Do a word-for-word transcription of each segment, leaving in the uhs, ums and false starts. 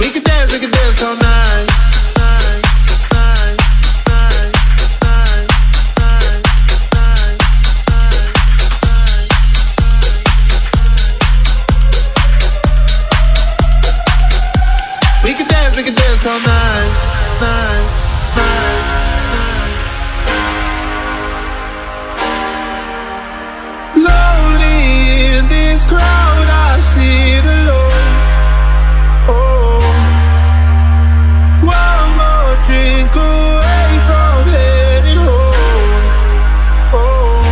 We could dance, we could dance all night. Night, night, night, night, night, night, night, night. We could dance, we could dance all night. Night, night, night. Lonely in this crowd, I sit alone. Oh, one more drink away from heading home. Oh,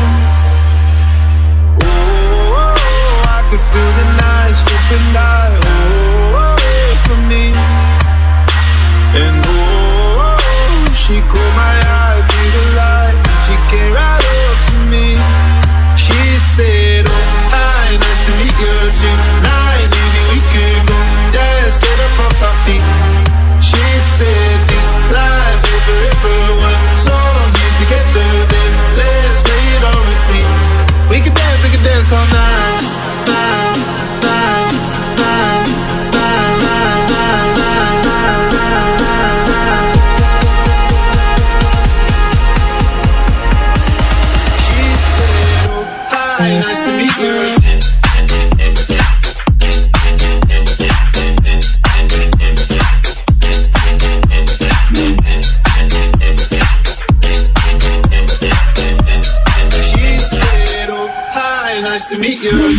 oh, I can feel the night slipping by, oh, away from me. And oh, she caught my eye through the light. She came right up to me. She said, oh, hi, nice to meet you tonight. Maybe we could go dance, get up off our feet. She said, this life is forever. One song here together, then let's play it on repeat. We could dance, we could dance all night. Night, night, night, night, night, night, night, night, night. She said, oh, hi, nice to meet you. Nice to meet you.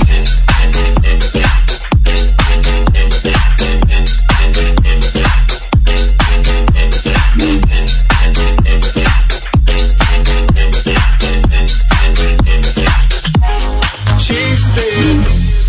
She said,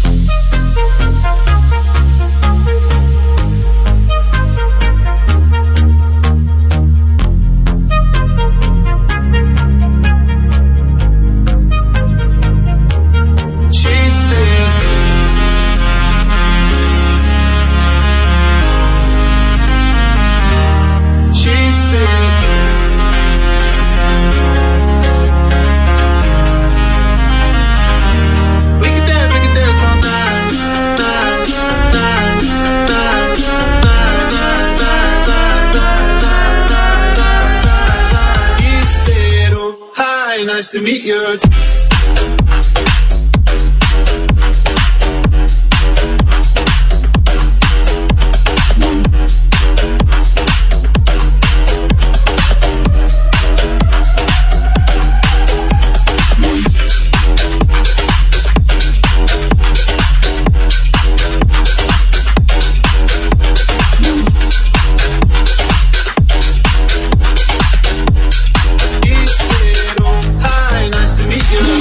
nice to meet you. You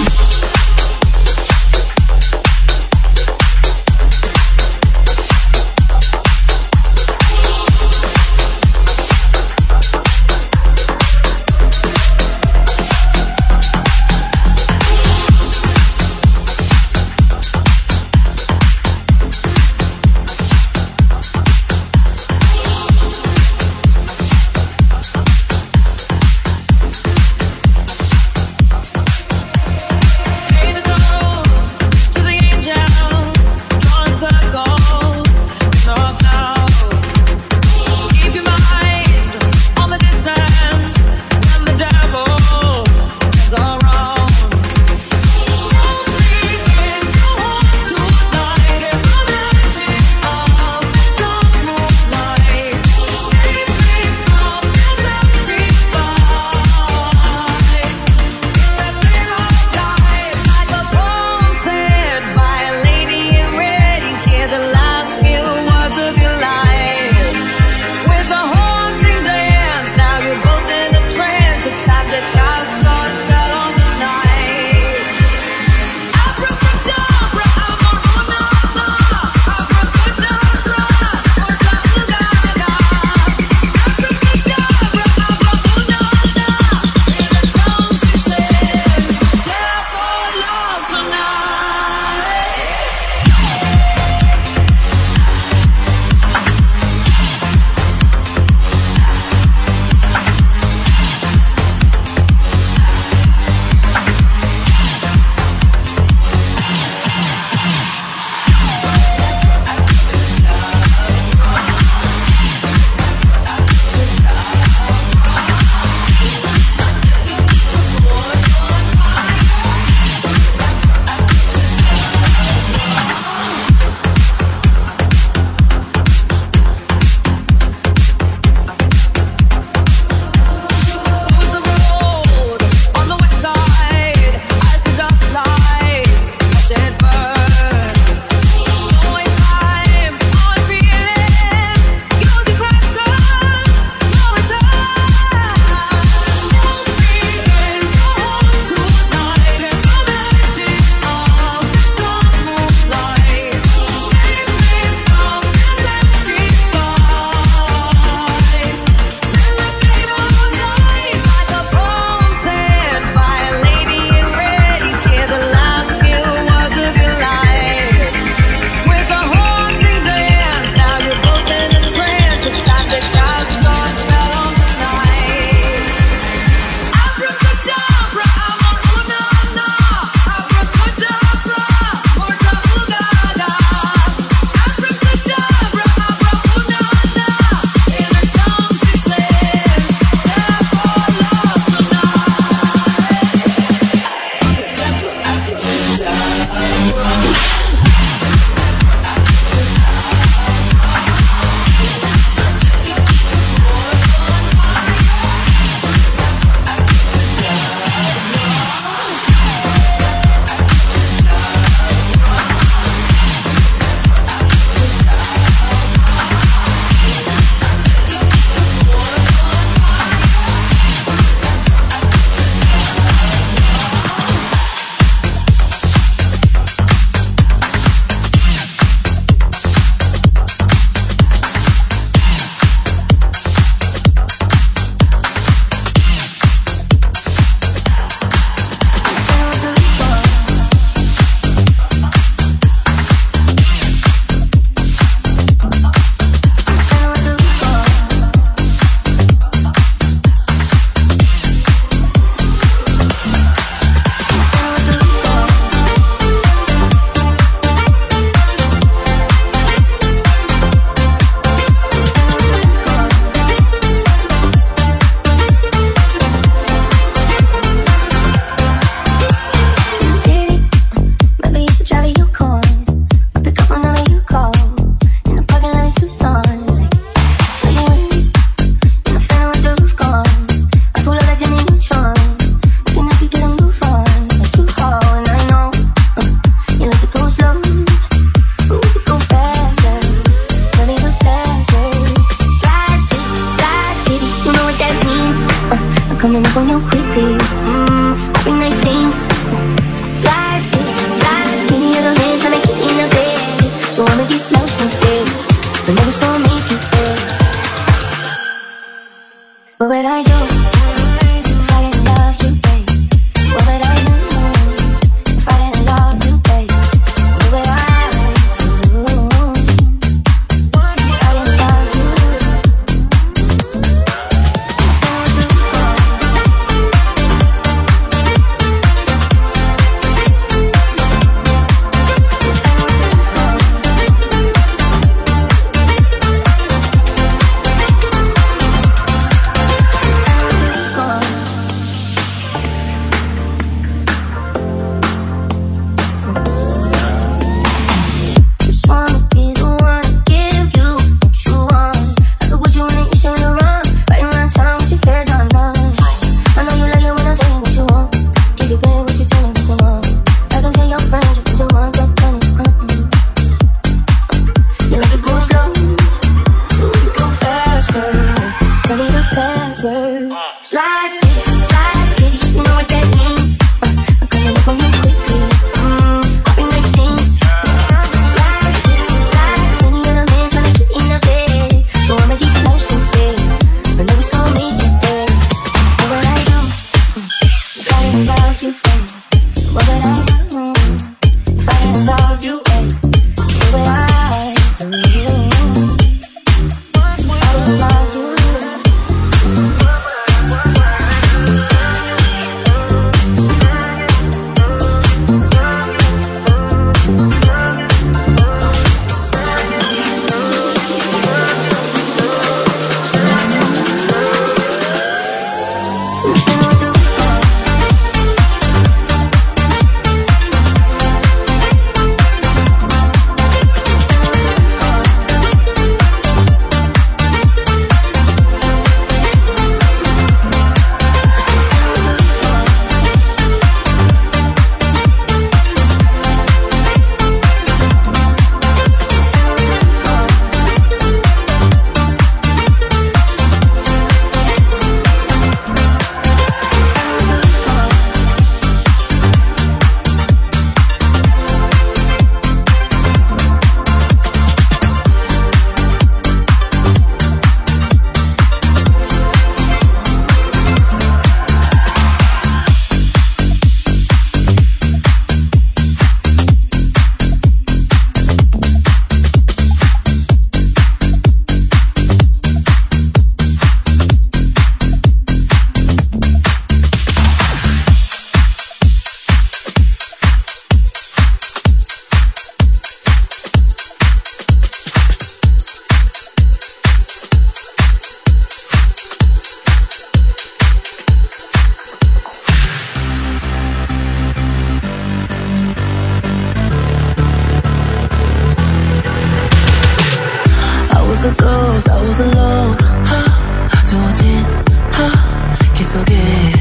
cause I was alone. 두어진 길 속에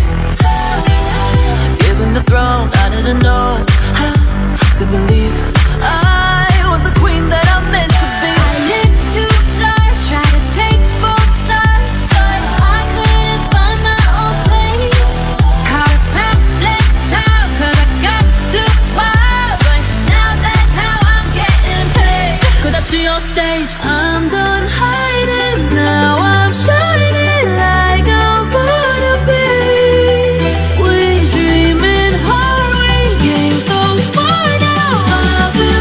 given the throne, I didn't know how to believe I was the queen that I'm meant to be. I lived two lives, tried to take both sides, but I couldn't find my own place. Caught a problem child, cause I got too wild, but now that's how I'm getting paid. Cause I see on stage, I'm done hiding, now I'm shining like I'm born to be. We dreaming hard, we came so far, now I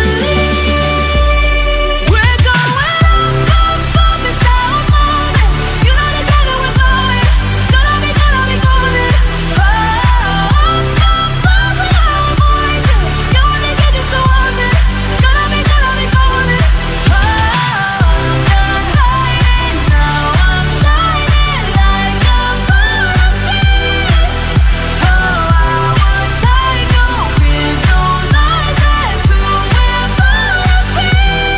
believe we're going up, up, up, it's our moment. You know the color we're going, gonna be, gonna be golden. Oh, up, up, up, with our voices. You wanna get just so haunted, gonna be, gonna be golden. Oh, I'm done hiding, now I'm shining like I'm born to be. Oh, I would take no fears, no lies, that's who we're born to be.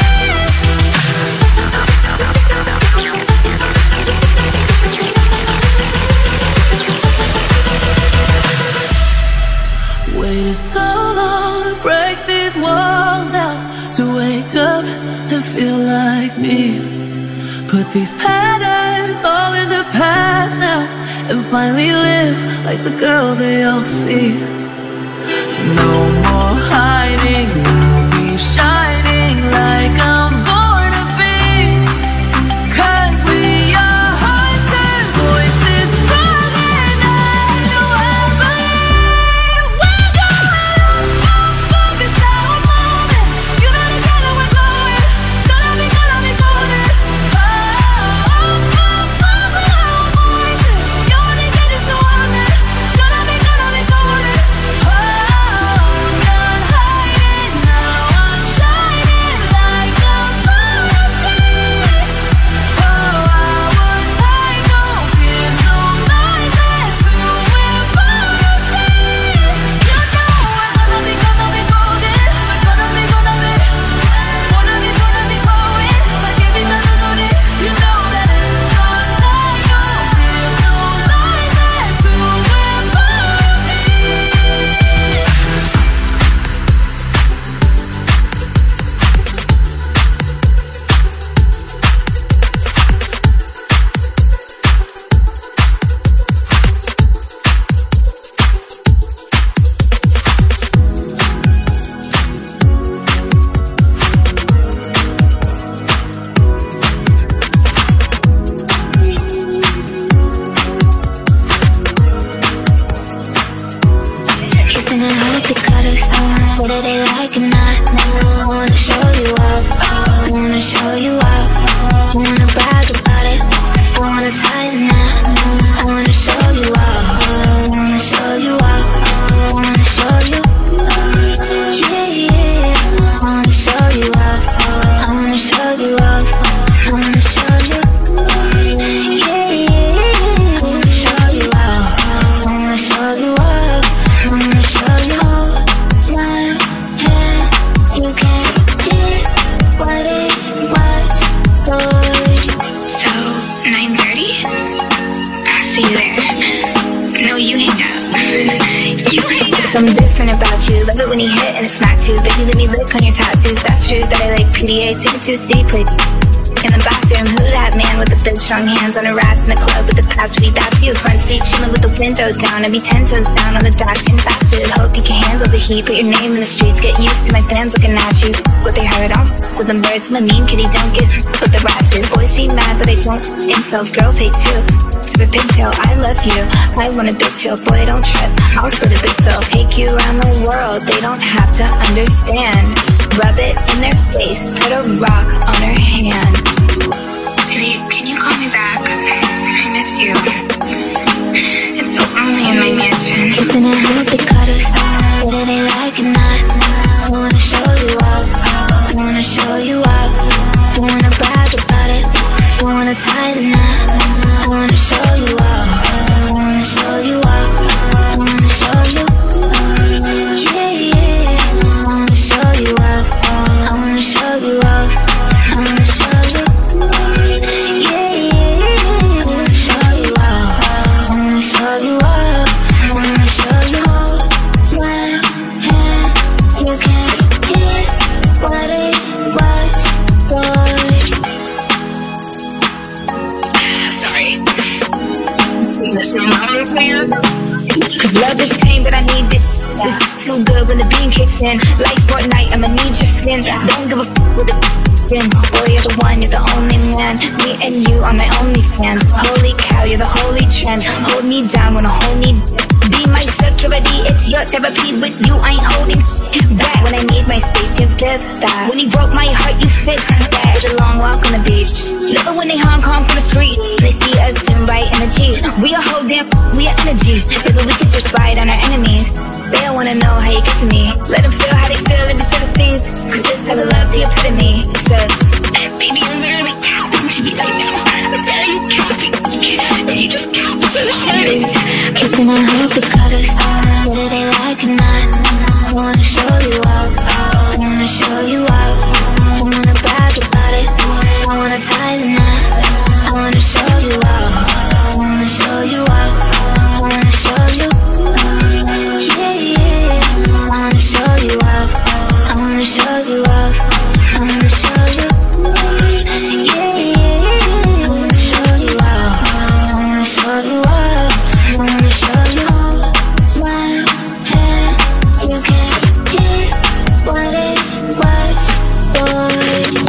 waited so long to break these walls down, to wake up and feel like me. Put these patterns all in the past now, and finally live like the girl they all see. No more hiding, we'll be shining like I'm born to be. Cause we are hunters, voices strong and I know I believe we're going up, up, up, it's our moment. You know the color we're going, gonna be, gonna be golden. Oh, up, up, up, with our voices. You wanna get just so haunted, gonna be, gonna be golden. Oh, I'm done hiding, now I'm shining like I'm born to be. Oh, I would take no fears, no lies, that's who we're born to be. You know we're gonna be, gonna be golden. We're gonna be, gonna be, wanna be, gonna be going like every melody. You know that it's our time. No fears, no lies, that's who we're born to be. Kissing and hope they cut us, whether they like or not. I wanna show you up, I wanna show you up. I wanna brag about it, I wanna tighten up. I wanna show you up, I wanna show you up. I wanna show you, yeah, yeah. I wanna show you up, I wanna show you up. I wanna show you, yeah, yeah. I wanna show you up, I wanna show you up. I wanna show you, hold my hand. You can't get what it was, boy. So, nine thirty? I'll see you there. No, you hang out. You hang out. Something different about you. Love it when you hit and it smack too. Baby, let me lick on your tattoos. That's true that I like P D A. Take it to a C, play in the bathroom. Who that man with the big strong hands on her ass in the club with the past week? That's you. Front seat chilling with the window down. I'd be ten toes down on the dash getting fast food. Hope you can handle the heat. Put your name in the streets. Get used to my fans looking at you. What they heard on with them birds. I'm a mean kitty. Don't get with the rats. Your boys be mad that I don't. Incels, girls hate too. To the pigtail, I love you. I want a big chill. Boy, don't trip. I'll split a big bill. Take you around the world. They don't have to understand. Rub it in their face. Put a rock on her hand. Baby, can you call me back? I miss you. It's so lonely in my mansion. Kissing and hope they cut us, whether they like or not. I wanna show you up, I wanna show you up. I wanna brag about it, I wanna tighten up. I wanna show you up, I wanna show you up. I wanna show you, yeah, yeah. I wanna show you up, I wanna show you up. I wanna show you, sin. Like Fortnite, I'ma need your skin. Don't give a f with the skin. Boy, you're the one, you're the only man. Me and you are my only fans. Holy cow, you're the holy trend. Hold me down, wanna hold me. Be my security, it's your therapy. With you, I ain't holding back. When I need my space, you give that. When you broke my heart, you fixed that. Did a long walk on the beach. Love it when they Hong Kong from the street. They see us soon by energy. We are whole damn, we are energy. Baby, we could just ride on our enemies. They don't wanna know how you get to me. Let them feel how they feel, let me feel the stings. Cause this type of love's the epitome. Said, baby, I'm really counting to me right now. I'm really counting. And you just count so hard. Kissing and hope the cutters, whether they like or not. I wanna show you out, I wanna show you out. I wanna brag about it, I wanna tie the knot. I wanna show you out, I wanna show you out. I wanna show you, yeah, yeah. I wanna show you out, I wanna show you out. I wanna show you, yeah, yeah. I wanna show you out, I wanna show you out. I wanna show you one hand, you can't get what it was, boy.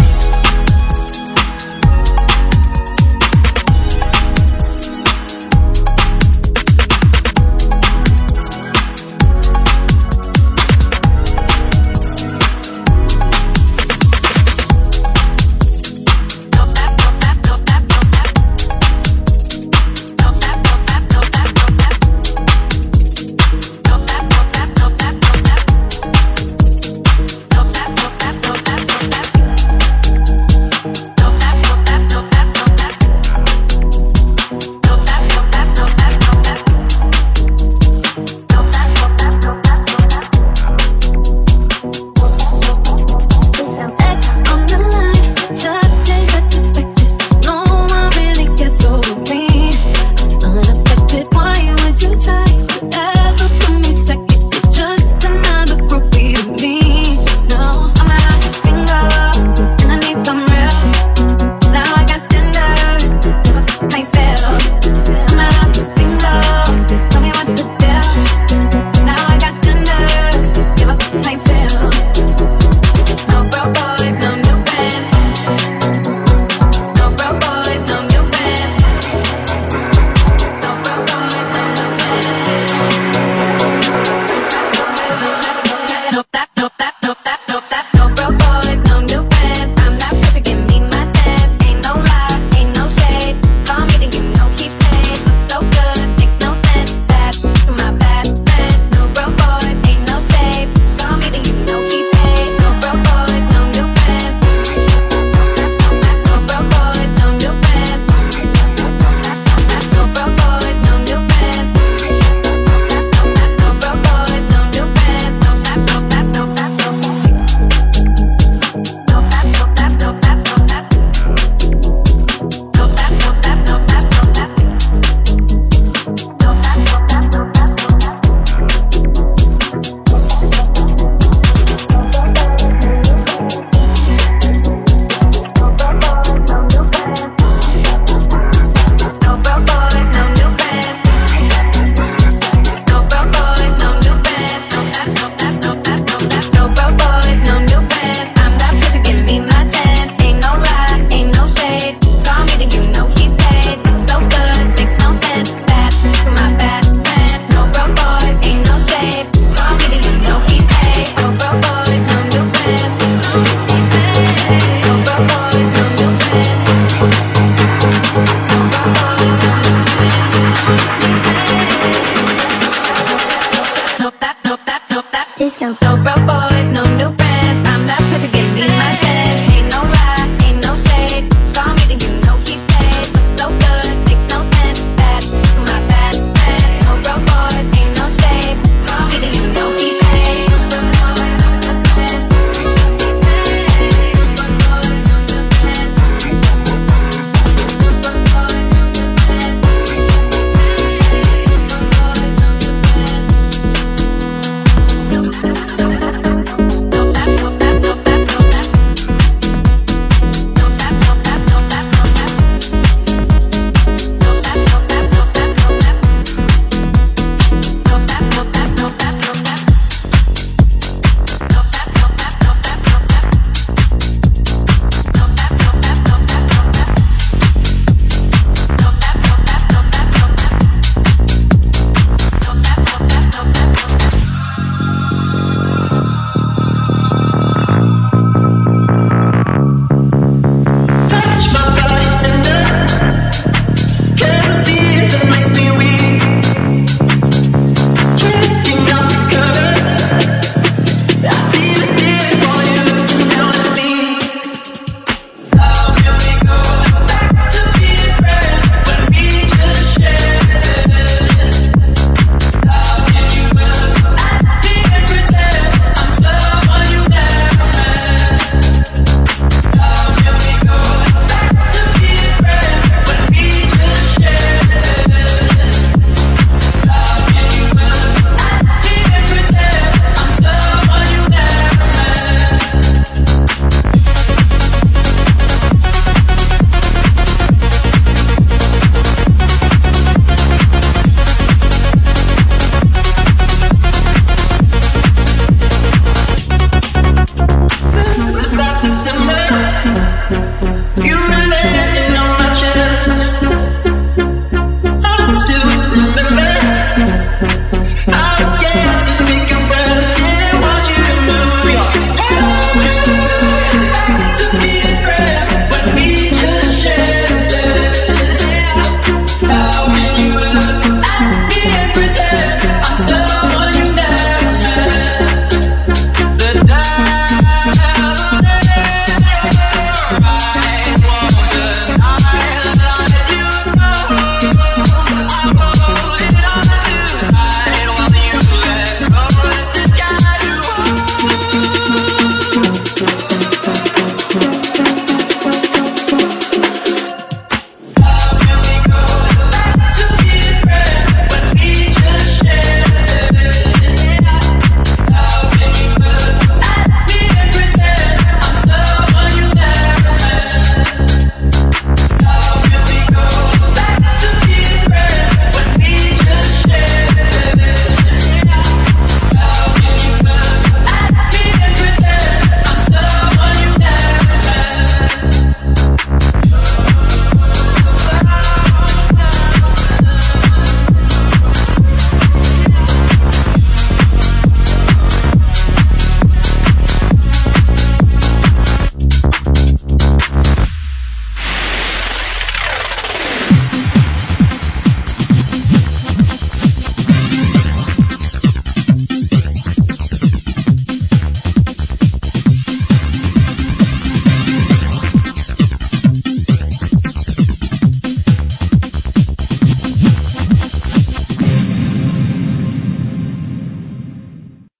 No broke boys, no new friends.